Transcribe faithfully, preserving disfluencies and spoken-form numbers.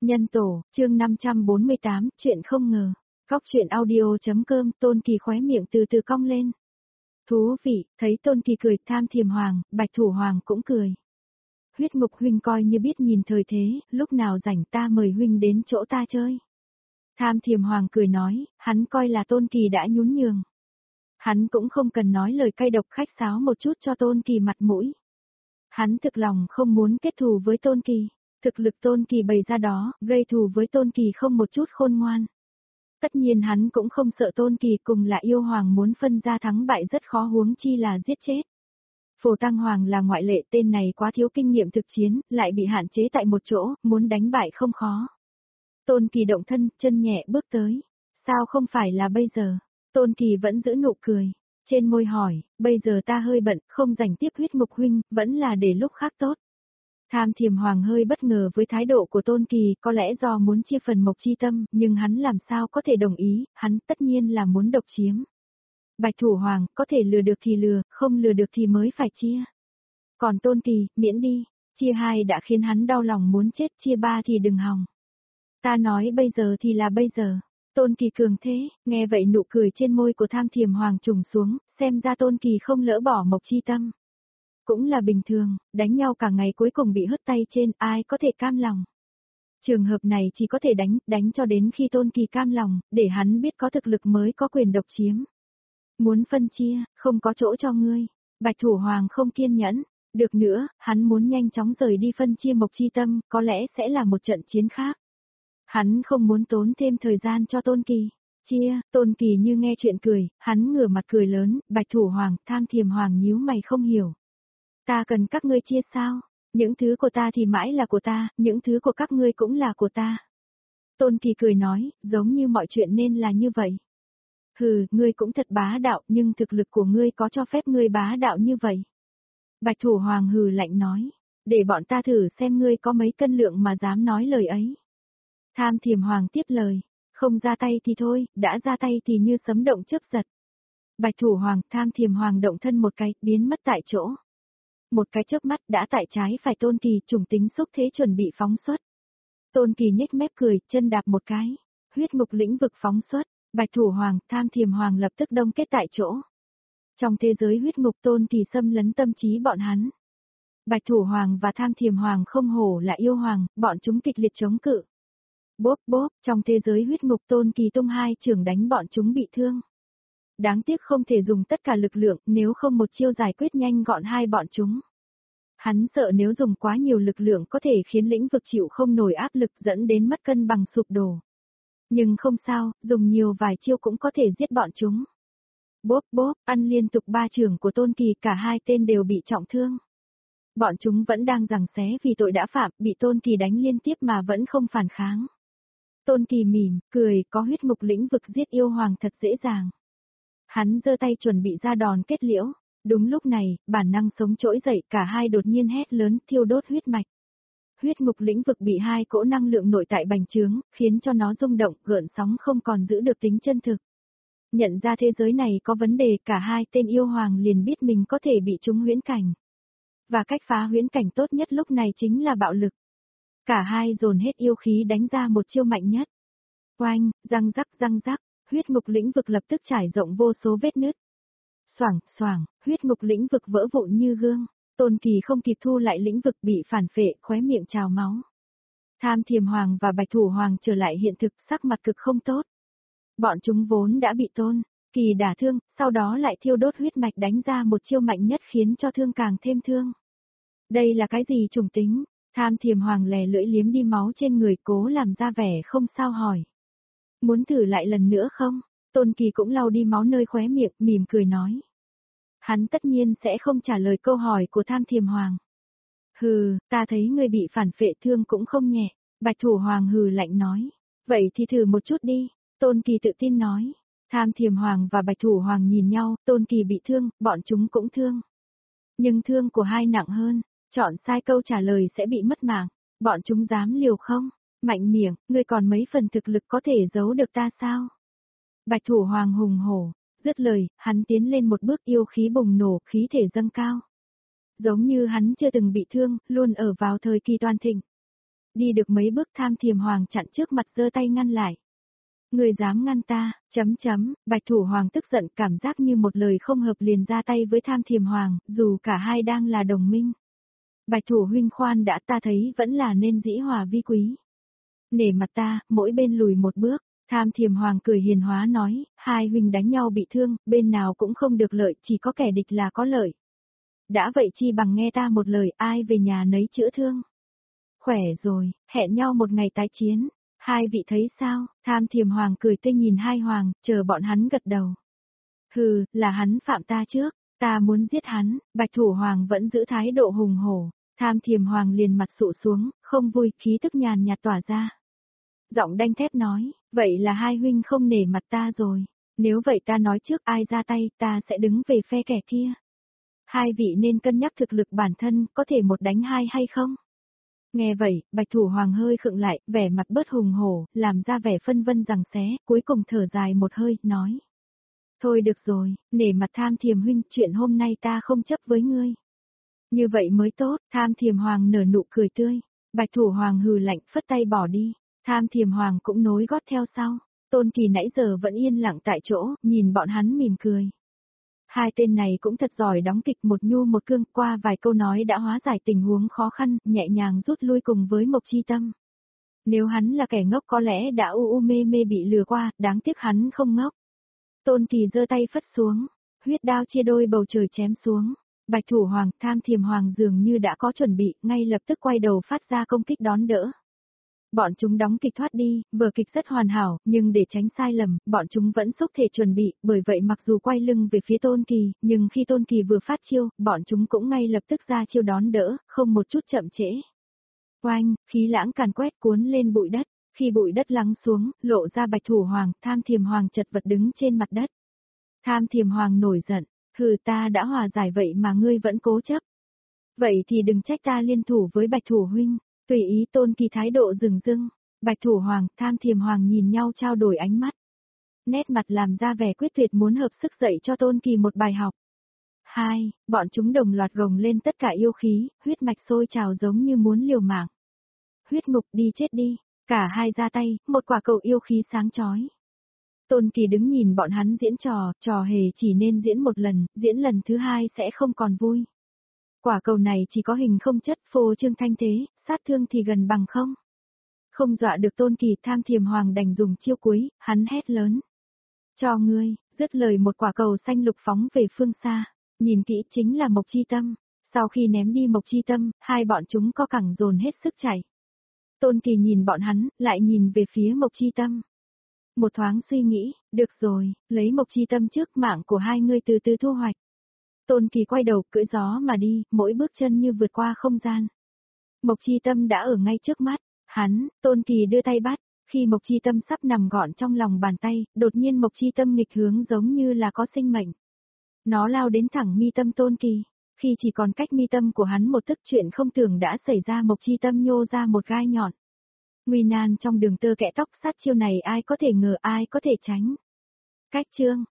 Nhân tổ, chương năm trăm bốn mươi tám, chuyện không ngờ. Góc chuyện audio.com, Tôn Kỳ khóe miệng từ từ cong lên. Thú vị, thấy Tôn Kỳ cười, Tham Thiềm Hoàng, Bạch Thủ Hoàng cũng cười. Huyết Ngục huynh coi như biết nhìn thời thế, lúc nào rảnh ta mời huynh đến chỗ ta chơi. Tham Thiềm Hoàng cười nói, hắn coi là Tôn Kỳ đã nhún nhường. Hắn cũng không cần nói lời cay độc khách sáo một chút cho Tôn Kỳ mặt mũi. Hắn thực lòng không muốn kết thù với Tôn Kỳ. Thực lực Tôn Kỳ bày ra đó, gây thù với Tôn Kỳ không một chút khôn ngoan. Tất nhiên hắn cũng không sợ Tôn Kỳ cùng là yêu hoàng muốn phân ra thắng bại rất khó, huống chi là giết chết. Phổ Tăng Hoàng là ngoại lệ, tên này quá thiếu kinh nghiệm thực chiến, lại bị hạn chế tại một chỗ, muốn đánh bại không khó. Tôn Kỳ động thân, chân nhẹ bước tới. Sao không phải là bây giờ? Tôn Kỳ vẫn giữ nụ cười. Trên môi hỏi, bây giờ ta hơi bận, không rảnh tiếp Huyết Ngục huynh, vẫn là để lúc khác tốt. Tham Thiềm Hoàng hơi bất ngờ với thái độ của Tôn Kỳ, có lẽ do muốn chia phần Mộc Chi Tâm, nhưng hắn làm sao có thể đồng ý, hắn tất nhiên là muốn độc chiếm. Bạch Thủ Hoàng, có thể lừa được thì lừa, không lừa được thì mới phải chia. Còn Tôn Kỳ, miễn đi, chia hai đã khiến hắn đau lòng muốn chết, chia ba thì đừng hòng. Ta nói bây giờ thì là bây giờ. Tôn Kỳ cường thế, nghe vậy nụ cười trên môi của Tham Thiềm Hoàng trùng xuống, xem ra Tôn Kỳ không lỡ bỏ Mộc Chi Tâm. Cũng là bình thường, đánh nhau cả ngày cuối cùng bị hất tay trên, ai có thể cam lòng. Trường hợp này chỉ có thể đánh, đánh cho đến khi Tôn Kỳ cam lòng, để hắn biết có thực lực mới có quyền độc chiếm. Muốn phân chia, không có chỗ cho ngươi. Bạch Thủ Hoàng không kiên nhẫn. Được nữa, hắn muốn nhanh chóng rời đi phân chia Mộc Chi Tâm, có lẽ sẽ là một trận chiến khác. Hắn không muốn tốn thêm thời gian cho Tôn Kỳ. Chia, Tôn Kỳ như nghe chuyện cười, hắn ngửa mặt cười lớn, Bạch Thủ Hoàng, Tham Thiềm Hoàng nhíu mày không hiểu. Ta cần các ngươi chia sao? Những thứ của ta thì mãi là của ta, những thứ của các ngươi cũng là của ta. Tôn Kỳ cười nói, giống như mọi chuyện nên là như vậy. Hừ, ngươi cũng thật bá đạo, nhưng thực lực của ngươi có cho phép ngươi bá đạo như vậy. Bạch Thủ Hoàng hừ lạnh nói, để bọn ta thử xem ngươi có mấy cân lượng mà dám nói lời ấy. Tham Thiềm Hoàng tiếp lời, không ra tay thì thôi, đã ra tay thì như sấm động chớp giật. Bạch Thủ Hoàng, Tham Thiềm Hoàng động thân một cái, biến mất tại chỗ. Một cái chớp mắt đã tại trái phải Tôn Kỳ, trùng tính xúc thế chuẩn bị phóng xuất. Tôn Kỳ nhếch mép cười, chân đạp một cái. Huyết Ngục lĩnh vực phóng xuất, Bạch Thủ Hoàng, Tham Thiềm Hoàng lập tức đông kết tại chỗ. Trong thế giới huyết ngục Tôn Kỳ xâm lấn tâm trí bọn hắn. Bạch Thủ Hoàng và Tham Thiềm Hoàng không hổ là yêu hoàng, bọn chúng kịch liệt chống cự. Bốp bốp, trong thế giới huyết ngục Tôn Kỳ tung hai chưởng đánh bọn chúng bị thương. Đáng tiếc không thể dùng tất cả lực lượng, nếu không một chiêu giải quyết nhanh gọn hai bọn chúng. Hắn sợ nếu dùng quá nhiều lực lượng có thể khiến lĩnh vực chịu không nổi áp lực dẫn đến mất cân bằng sụp đổ. Nhưng không sao, dùng nhiều vài chiêu cũng có thể giết bọn chúng. Bốp bốp, ăn liên tục ba chưởng của Tôn Kỳ, cả hai tên đều bị trọng thương. Bọn chúng vẫn đang giằng xé vì tội đã phạm, bị Tôn Kỳ đánh liên tiếp mà vẫn không phản kháng. Tôn Kỳ mỉm, cười, có huyết ngục lĩnh vực giết yêu hoàng thật dễ dàng. Hắn giơ tay chuẩn bị ra đòn kết liễu. Đúng lúc này, bản năng sống trỗi dậy, cả hai đột nhiên hét lớn, thiêu đốt huyết mạch. Huyết ngục lĩnh vực bị hai cỗ năng lượng nội tại bành trướng, khiến cho nó rung động, gợn sóng không còn giữ được tính chân thực. Nhận ra thế giới này có vấn đề, cả hai tên yêu hoàng liền biết mình có thể bị trúng huyễn cảnh. Và cách phá huyễn cảnh tốt nhất lúc này chính là bạo lực. Cả hai dồn hết yêu khí đánh ra một chiêu mạnh nhất. Oanh, răng rắc răng rắc, huyết ngục lĩnh vực lập tức trải rộng vô số vết nứt. Xoảng, xoảng, huyết ngục lĩnh vực vỡ vụn như gương. Tôn Kỳ không kịp thu lại lĩnh vực bị phản phệ, khóe miệng trào máu. Tham Thiềm Hoàng và Bạch Thủ Hoàng trở lại hiện thực, sắc mặt cực không tốt. Bọn chúng vốn đã bị Tôn Kỳ đả thương, sau đó lại thiêu đốt huyết mạch đánh ra một chiêu mạnh nhất khiến cho thương càng thêm thương. Đây là cái gì trùng tính? Tham Thiềm Hoàng lè lưỡi liếm đi máu trên người, cố làm ra vẻ không sao hỏi. Muốn thử lại lần nữa không? Tôn Kỳ cũng lau đi máu nơi khóe miệng, mỉm cười nói. Hắn tất nhiên sẽ không trả lời câu hỏi của Tham Thiềm Hoàng. Hừ, ta thấy người bị phản phệ thương cũng không nhẹ. Bạch Thủ Hoàng hừ lạnh nói. Vậy thì thử một chút đi. Tôn Kỳ tự tin nói. Tham Thiềm Hoàng và Bạch Thủ Hoàng nhìn nhau, Tôn Kỳ bị thương, bọn chúng cũng thương. Nhưng thương của hai nặng hơn, chọn sai câu trả lời sẽ bị mất mạng. Bọn chúng dám liều không? Mạnh miệng, ngươi còn mấy phần thực lực có thể giấu được ta sao? Bạch Thủ Hoàng hùng hổ, dứt lời, hắn tiến lên một bước, yêu khí bùng nổ, khí thể dâng cao. Giống như hắn chưa từng bị thương, luôn ở vào thời kỳ toàn thịnh. Đi được mấy bước Tham Thiềm Hoàng chặn trước mặt giơ tay ngăn lại. Người dám ngăn ta, chấm chấm, Bạch Thủ Hoàng tức giận cảm giác như một lời không hợp liền ra tay với Tham Thiềm Hoàng, dù cả hai đang là đồng minh. Bạch Thủ huynh khoan đã, ta thấy vẫn là nên dĩ hòa vi quý. Nể mặt ta, mỗi bên lùi một bước, Tham Thiềm Hoàng cười hiền hóa nói, hai huynh đánh nhau bị thương, bên nào cũng không được lợi, chỉ có kẻ địch là có lợi. Đã vậy chi bằng nghe ta một lời, ai về nhà nấy chữa thương. Khỏe rồi, hẹn nhau một ngày tái chiến. Hai vị thấy sao? Tham Thiềm Hoàng cười tươi nhìn hai hoàng, chờ bọn hắn gật đầu. Hừ, là hắn phạm ta trước, ta muốn giết hắn. Bạch Thủ Hoàng vẫn giữ thái độ hùng hổ. Tham Thiềm Hoàng liền mặt sụ xuống, không vui, khí tức nhàn nhạt tỏa ra. Giọng đanh thép nói, vậy là hai huynh không nể mặt ta rồi. Nếu vậy ta nói trước ai ra tay, ta sẽ đứng về phe kẻ kia. Hai vị nên cân nhắc thực lực bản thân, có thể một đánh hai hay không? Nghe vậy, Bạch Thủ Hoàng hơi khựng lại, vẻ mặt bớt hùng hổ, làm ra vẻ phân vân rằng xé, cuối cùng thở dài một hơi, nói. Thôi được rồi, nể mặt Tham Thiềm huynh, chuyện hôm nay ta không chấp với ngươi. Như vậy mới tốt, Tham Thiềm Hoàng nở nụ cười tươi. Bạch Thủ Hoàng hừ lạnh, phất tay bỏ đi. Tham Thiềm Hoàng cũng nối gót theo sau. Tôn Kỳ nãy giờ vẫn yên lặng tại chỗ, nhìn bọn hắn mỉm cười. Hai tên này cũng thật giỏi đóng kịch, một nhu một cương, qua vài câu nói đã hóa giải tình huống khó khăn, nhẹ nhàng rút lui cùng với Mộc Chi Tâm. Nếu hắn là kẻ ngốc có lẽ đã u u mê mê bị lừa qua, đáng tiếc hắn không ngốc. Tôn Kỳ giơ tay phất xuống, huyết đao chia đôi bầu trời chém xuống. Bạch Thủ Hoàng, Tham Thiềm Hoàng dường như đã có chuẩn bị, ngay lập tức quay đầu phát ra công kích đón đỡ. Bọn chúng đóng kịch thoát đi, vở kịch rất hoàn hảo, nhưng để tránh sai lầm, bọn chúng vẫn xúc thể chuẩn bị, bởi vậy mặc dù quay lưng về phía Tôn Kỳ, nhưng khi Tôn Kỳ vừa phát chiêu, bọn chúng cũng ngay lập tức ra chiêu đón đỡ, không một chút chậm trễ. Oanh, khí lãng càn quét cuốn lên bụi đất, khi bụi đất lắng xuống, lộ ra Bạch Thủ Hoàng, Tham Thiềm Hoàng chật vật đứng trên mặt đất. Tham Thiềm Hoàng nổi giận, hừ, ta đã hòa giải vậy mà ngươi vẫn cố chấp. Vậy thì đừng trách ta liên thủ với Bạch Thủ huynh. Tùy ý. Tôn Kỳ thái độ rừng rưng, Bạch Thủ Hoàng, Tham Thiềm Hoàng nhìn nhau trao đổi ánh mắt. Nét mặt làm ra vẻ quyết tuyệt muốn hợp sức dạy cho Tôn Kỳ một bài học. Hai, bọn chúng đồng loạt gồng lên tất cả yêu khí, huyết mạch sôi trào giống như muốn liều mạng. Huyết ngục đi chết đi, cả hai ra tay, một quả cầu yêu khí sáng chói. Tôn Kỳ đứng nhìn bọn hắn diễn trò, trò hề chỉ nên diễn một lần, diễn lần thứ hai sẽ không còn vui. Quả cầu này chỉ có hình không chất, phô trương thanh thế, sát thương thì gần bằng không. Không dọa được Tôn Kỳ, Tham Thiềm Hoàng đành dùng chiêu cuối, hắn hét lớn. Cho ngươi, dứt lời một quả cầu xanh lục phóng về phương xa, nhìn kỹ chính là Mộc Chi Tâm. Sau khi ném đi Mộc Chi Tâm, hai bọn chúng co cẳng dồn hết sức chạy. Tôn Kỳ nhìn bọn hắn, lại nhìn về phía Mộc Chi Tâm. Một thoáng suy nghĩ, được rồi, lấy Mộc Chi Tâm trước, mạng của hai ngươi từ từ thu hoạch. Tôn Kỳ quay đầu, cưỡi gió mà đi, mỗi bước chân như vượt qua không gian. Mộc Chi Tâm đã ở ngay trước mắt, hắn, Tôn Kỳ đưa tay bắt, khi Mộc Chi Tâm sắp nằm gọn trong lòng bàn tay, đột nhiên Mộc Chi Tâm nghịch hướng giống như là có sinh mệnh. Nó lao đến thẳng mi tâm Tôn Kỳ, khi chỉ còn cách mi tâm của hắn một tấc, chuyện không tưởng đã xảy ra, Mộc Chi Tâm nhô ra một gai nhọn. Nguy nan trong đường tơ kẽ tóc, sát chiêu này ai có thể ngờ, ai có thể tránh. Cách chương